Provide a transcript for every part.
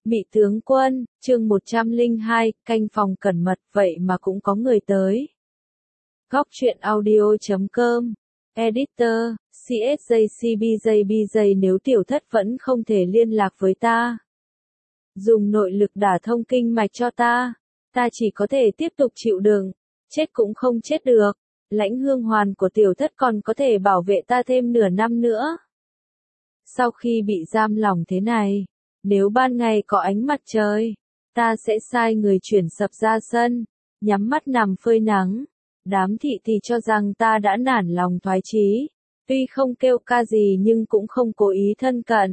Mị tướng quân, chương 102, canh phòng cẩn mật, vậy mà cũng có người tới. Góc truyện audio.com, Editor, CSJCBJBJ. Nếu tiểu thất vẫn không thể liên lạc với ta, dùng nội lực đả thông kinh mạch cho ta chỉ có thể tiếp tục chịu đựng, chết cũng không chết được. Lãnh hương hoàn của tiểu thất còn có thể bảo vệ ta thêm nửa năm nữa. Sau khi bị giam lỏng thế này, nếu ban ngày có ánh mặt trời, ta sẽ sai người chuyển sập ra sân, nhắm mắt nằm phơi nắng. Đám thị thì cho rằng ta đã nản lòng thoái chí, tuy không kêu ca gì nhưng cũng không cố ý thân cận.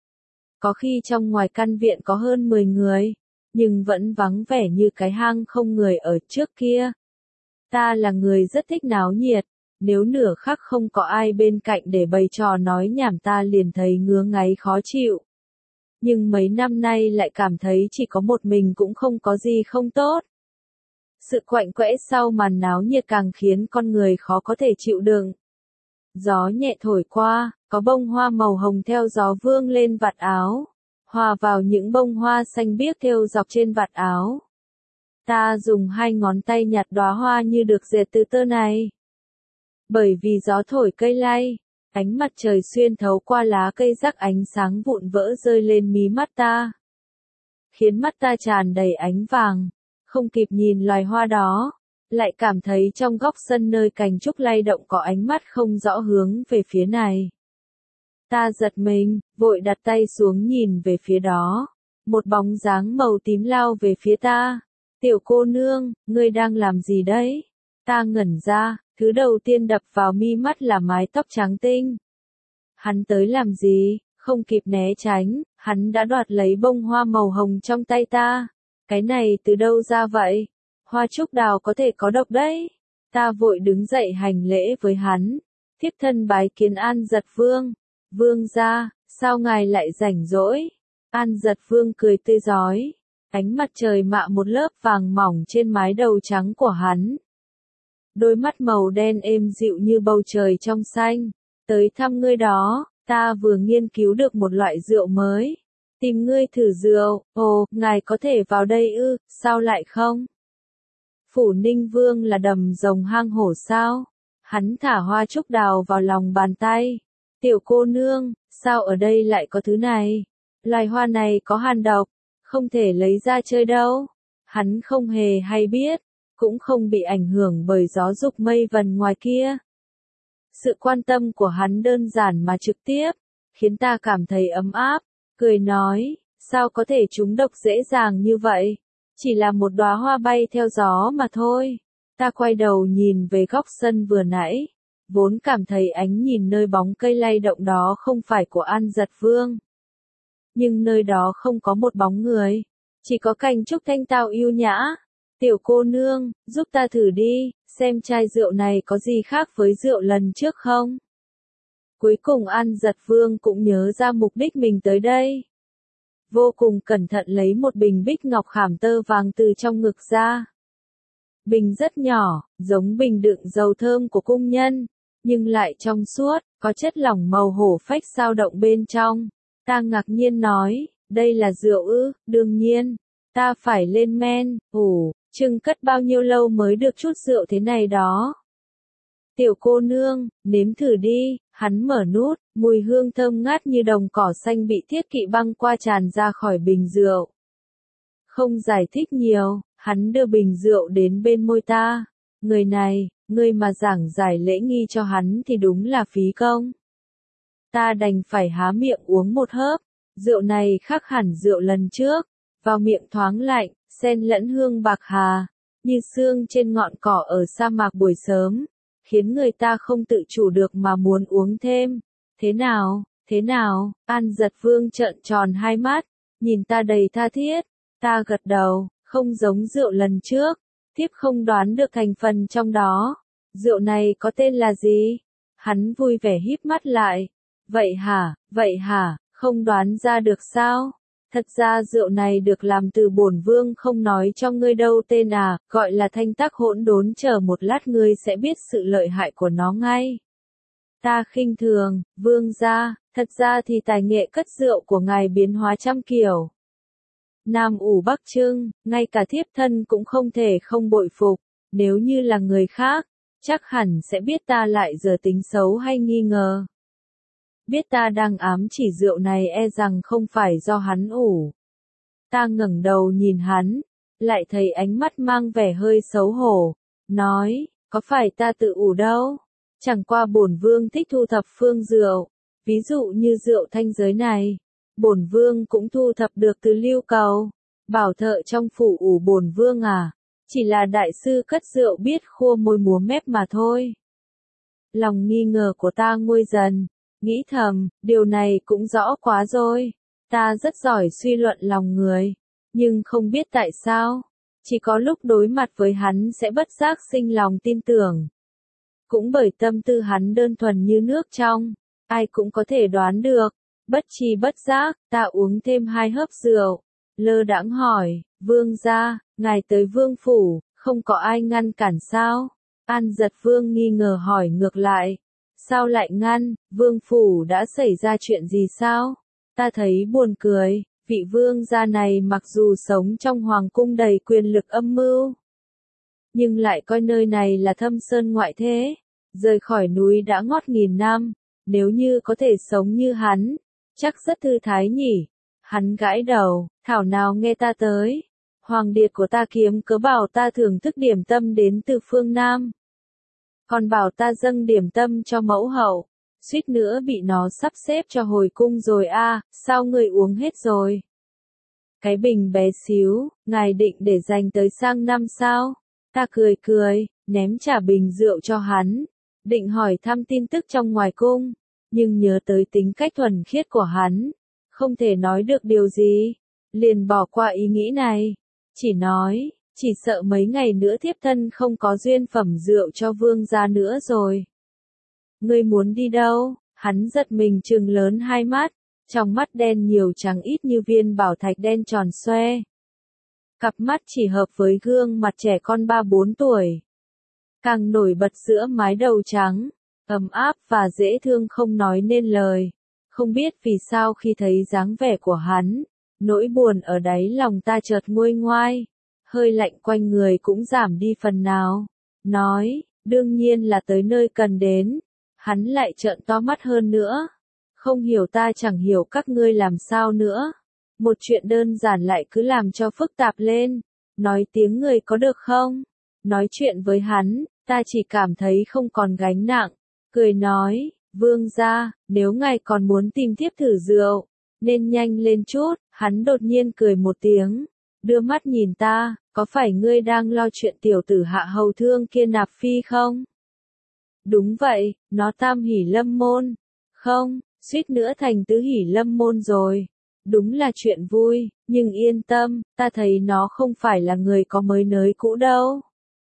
Có khi trong ngoài căn viện có hơn 10 người, nhưng vẫn vắng vẻ như cái hang không người ở trước kia. Ta là người rất thích náo nhiệt, nếu nửa khắc không có ai bên cạnh để bày trò nói nhảm ta liền thấy ngứa ngáy khó chịu. Nhưng mấy năm nay lại cảm thấy chỉ có một mình cũng không có gì không tốt. Sự quạnh quẽ sau màn náo nhiệt càng khiến con người khó có thể chịu đựng. Gió nhẹ thổi qua, có bông hoa màu hồng theo gió vương lên vạt áo, hòa vào những bông hoa xanh biếc thêu dọc trên vạt áo. Ta dùng 2 ngón tay nhặt đóa hoa như được dệt từ tơ này. Bởi vì gió thổi cây lay, ánh mặt trời xuyên thấu qua lá cây rắc ánh sáng vụn vỡ rơi lên mí mắt ta, khiến mắt ta tràn đầy ánh vàng. Không kịp nhìn loài hoa đó, lại cảm thấy trong góc sân nơi cành trúc lay động có ánh mắt không rõ hướng về phía này. Ta giật mình, vội đặt tay xuống nhìn về phía đó. Một bóng dáng màu tím lao về phía ta. Tiểu cô nương, ngươi đang làm gì đấy? Ta ngẩn ra, thứ đầu tiên đập vào mi mắt là mái tóc trắng tinh. Hắn tới làm gì? Không kịp né tránh, hắn đã đoạt lấy bông hoa màu hồng trong tay ta. Cái này từ đâu ra vậy? Hoa trúc đào có thể có độc đấy. Ta vội đứng dậy hành lễ với hắn. Thiếp thân bái kiến An Giật Vương. Vương gia, sao ngài lại rảnh rỗi? An Giật Vương cười tươi rói. Ánh mặt trời mạ một lớp vàng mỏng trên mái đầu trắng của hắn. Đôi mắt màu đen êm dịu như bầu trời trong xanh. Tới thăm ngươi đó, ta vừa nghiên cứu được một loại rượu mới. Tìm ngươi thử rượu. Ồ, ngài có thể vào đây ư, sao lại không? Phủ Ninh Vương là đầm rồng hang hổ sao? Hắn thả hoa trúc đào vào lòng bàn tay. Tiểu cô nương, sao ở đây lại có thứ này? Loài hoa này có hàn độc, không thể lấy ra chơi đâu. Hắn không hề hay biết, cũng không bị ảnh hưởng bởi gió dục mây vần ngoài kia. Sự quan tâm của hắn đơn giản mà trực tiếp, khiến ta cảm thấy ấm áp, cười nói, sao có thể trúng độc dễ dàng như vậy? Chỉ là một đóa hoa bay theo gió mà thôi. Ta quay đầu nhìn về góc sân vừa nãy, vốn cảm thấy ánh nhìn nơi bóng cây lay động đó không phải của An Giật Vương. Nhưng nơi đó không có một bóng người, chỉ có cành trúc thanh tao yêu nhã. Tiểu cô nương, giúp ta thử đi, xem chai rượu này có gì khác với rượu lần trước không? Cuối cùng An Giật Vương cũng nhớ ra mục đích mình tới đây. Vô cùng cẩn thận lấy một bình bích ngọc khảm tơ vàng từ trong ngực ra. Bình rất nhỏ, giống bình đựng dầu thơm của cung nhân, nhưng lại trong suốt, có chất lỏng màu hổ phách dao động bên trong. Ta ngạc nhiên nói, đây là rượu ư? Đương nhiên, ta phải lên men. Chừng cất bao nhiêu lâu mới được chút rượu thế này đó? Tiểu cô nương, nếm thử đi. Hắn mở nút, mùi hương thơm ngát như đồng cỏ xanh bị thiết kỵ băng qua tràn ra khỏi bình rượu. Không giải thích nhiều, hắn đưa bình rượu đến bên môi ta. Người này, người mà giảng giải lễ nghi cho hắn thì đúng là phí công. Ta đành phải há miệng uống một hớp. Rượu này khác hẳn rượu lần trước. Vào miệng thoáng lạnh, xen lẫn hương bạc hà, như sương trên ngọn cỏ ở sa mạc buổi sớm, khiến người ta không tự chủ được mà muốn uống thêm. Thế nào, thế nào? An Giật Vương trợn tròn hai mắt, nhìn ta đầy tha thiết. Ta gật đầu, không giống rượu lần trước. Thiếp không đoán được thành phần trong đó. Rượu này có tên là gì? Hắn vui vẻ híp mắt lại. Vậy hả, không đoán ra được sao? Thật ra rượu này được làm từ bổn vương không nói cho ngươi đâu tên à, gọi là thanh tắc hỗn đốn, chờ một lát ngươi sẽ biết sự lợi hại của nó ngay. Ta khinh thường, vương gia, thật ra thì tài nghệ cất rượu của ngài biến hóa trăm kiểu. Nam ủ Bắc trưng, ngay cả thiếp thân cũng không thể không bội phục, nếu như là người khác, chắc hẳn sẽ biết ta lại giờ tính xấu hay nghi ngờ. Biết ta đang ám chỉ rượu này e rằng không phải do hắn ủ. Ta ngẩng đầu nhìn hắn, lại thấy ánh mắt mang vẻ hơi xấu hổ, nói, có phải ta tự ủ đâu, chẳng qua bổn vương thích thu thập phương rượu, ví dụ như rượu thanh giới này, bổn vương cũng thu thập được từ Lưu Cầu, bảo thợ trong phủ ủ bổn vương à, chỉ là đại sư cất rượu biết khua môi múa mép mà thôi. Lòng nghi ngờ của ta nguôi dần, nghĩ thầm, điều này cũng rõ quá rồi, ta rất giỏi suy luận lòng người, nhưng không biết tại sao, chỉ có lúc đối mặt với hắn sẽ bất giác sinh lòng tin tưởng. Cũng bởi tâm tư hắn đơn thuần như nước trong, ai cũng có thể đoán được, bất tri bất giác, ta uống thêm 2 hớp rượu, lơ đãng hỏi, vương gia, ngài tới vương phủ, không có ai ngăn cản sao? An Giật Vương nghi ngờ hỏi ngược lại, sao lại ngăn, vương phủ đã xảy ra chuyện gì sao? Ta thấy buồn cười, vị vương gia này mặc dù sống trong hoàng cung đầy quyền lực âm mưu, nhưng lại coi nơi này là thâm sơn ngoại thế, rời khỏi núi đã ngót nghìn năm, nếu như có thể sống như hắn, chắc rất thư thái nhỉ. Hắn gãi đầu, thảo nào nghe ta tới. Hoàng điệt của ta kiếm cớ bảo ta thưởng thức điểm tâm đến từ phương Nam. Còn bảo ta dâng điểm tâm cho mẫu hậu, suýt nữa bị nó sắp xếp cho hồi cung rồi a, sao người uống hết rồi? Cái bình bé xíu, ngài định để dành tới sang năm sao? Ta cười cười, ném trả bình rượu cho hắn, định hỏi thăm tin tức trong ngoài cung, nhưng nhớ tới tính cách thuần khiết của hắn, không thể nói được điều gì, liền bỏ qua ý nghĩ này, chỉ nói, chỉ sợ mấy ngày nữa thiếp thân không có duyên phẩm rượu cho vương gia nữa rồi. Ngươi muốn đi đâu? Hắn giật mình trừng lớn hai mắt, trong mắt đen nhiều trắng ít như viên bảo thạch đen tròn xoe. Cặp mắt chỉ hợp với gương mặt trẻ con 3-4 tuổi. Càng nổi bật giữa mái đầu trắng, ấm áp và dễ thương không nói nên lời. Không biết vì sao khi thấy dáng vẻ của hắn, nỗi buồn ở đáy lòng ta chợt nguôi ngoai, hơi lạnh quanh người cũng giảm đi phần nào. Nói, đương nhiên là tới nơi cần đến. Hắn lại trợn to mắt hơn nữa. Không hiểu ta chẳng hiểu các ngươi làm sao nữa. Một chuyện đơn giản lại cứ làm cho phức tạp lên. Nói tiếng người có được không? Nói chuyện với hắn, ta chỉ cảm thấy không còn gánh nặng. Cười nói, vương gia, nếu ngài còn muốn tìm tiếp thử rượu, nên nhanh lên chút. Hắn đột nhiên cười một tiếng, đưa mắt nhìn ta, có phải ngươi đang lo chuyện tiểu tử Hạ Hầu Thương kia nạp phi không? Đúng vậy, nó tam hỷ lâm môn. Không, suýt nữa thành tứ hỷ lâm môn rồi. Đúng là chuyện vui, nhưng yên tâm, ta thấy nó không phải là người có mới nới cũ đâu.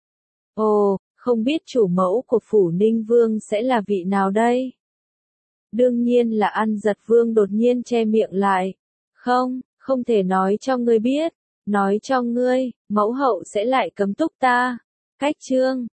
Ồ, không biết chủ mẫu của phủ Ninh Vương sẽ là vị nào đây? Đương nhiên là An Giật Vương đột nhiên che miệng lại. Không, không thể nói cho ngươi biết. Nói cho ngươi, mẫu hậu sẽ lại cấm túc ta. Cách chương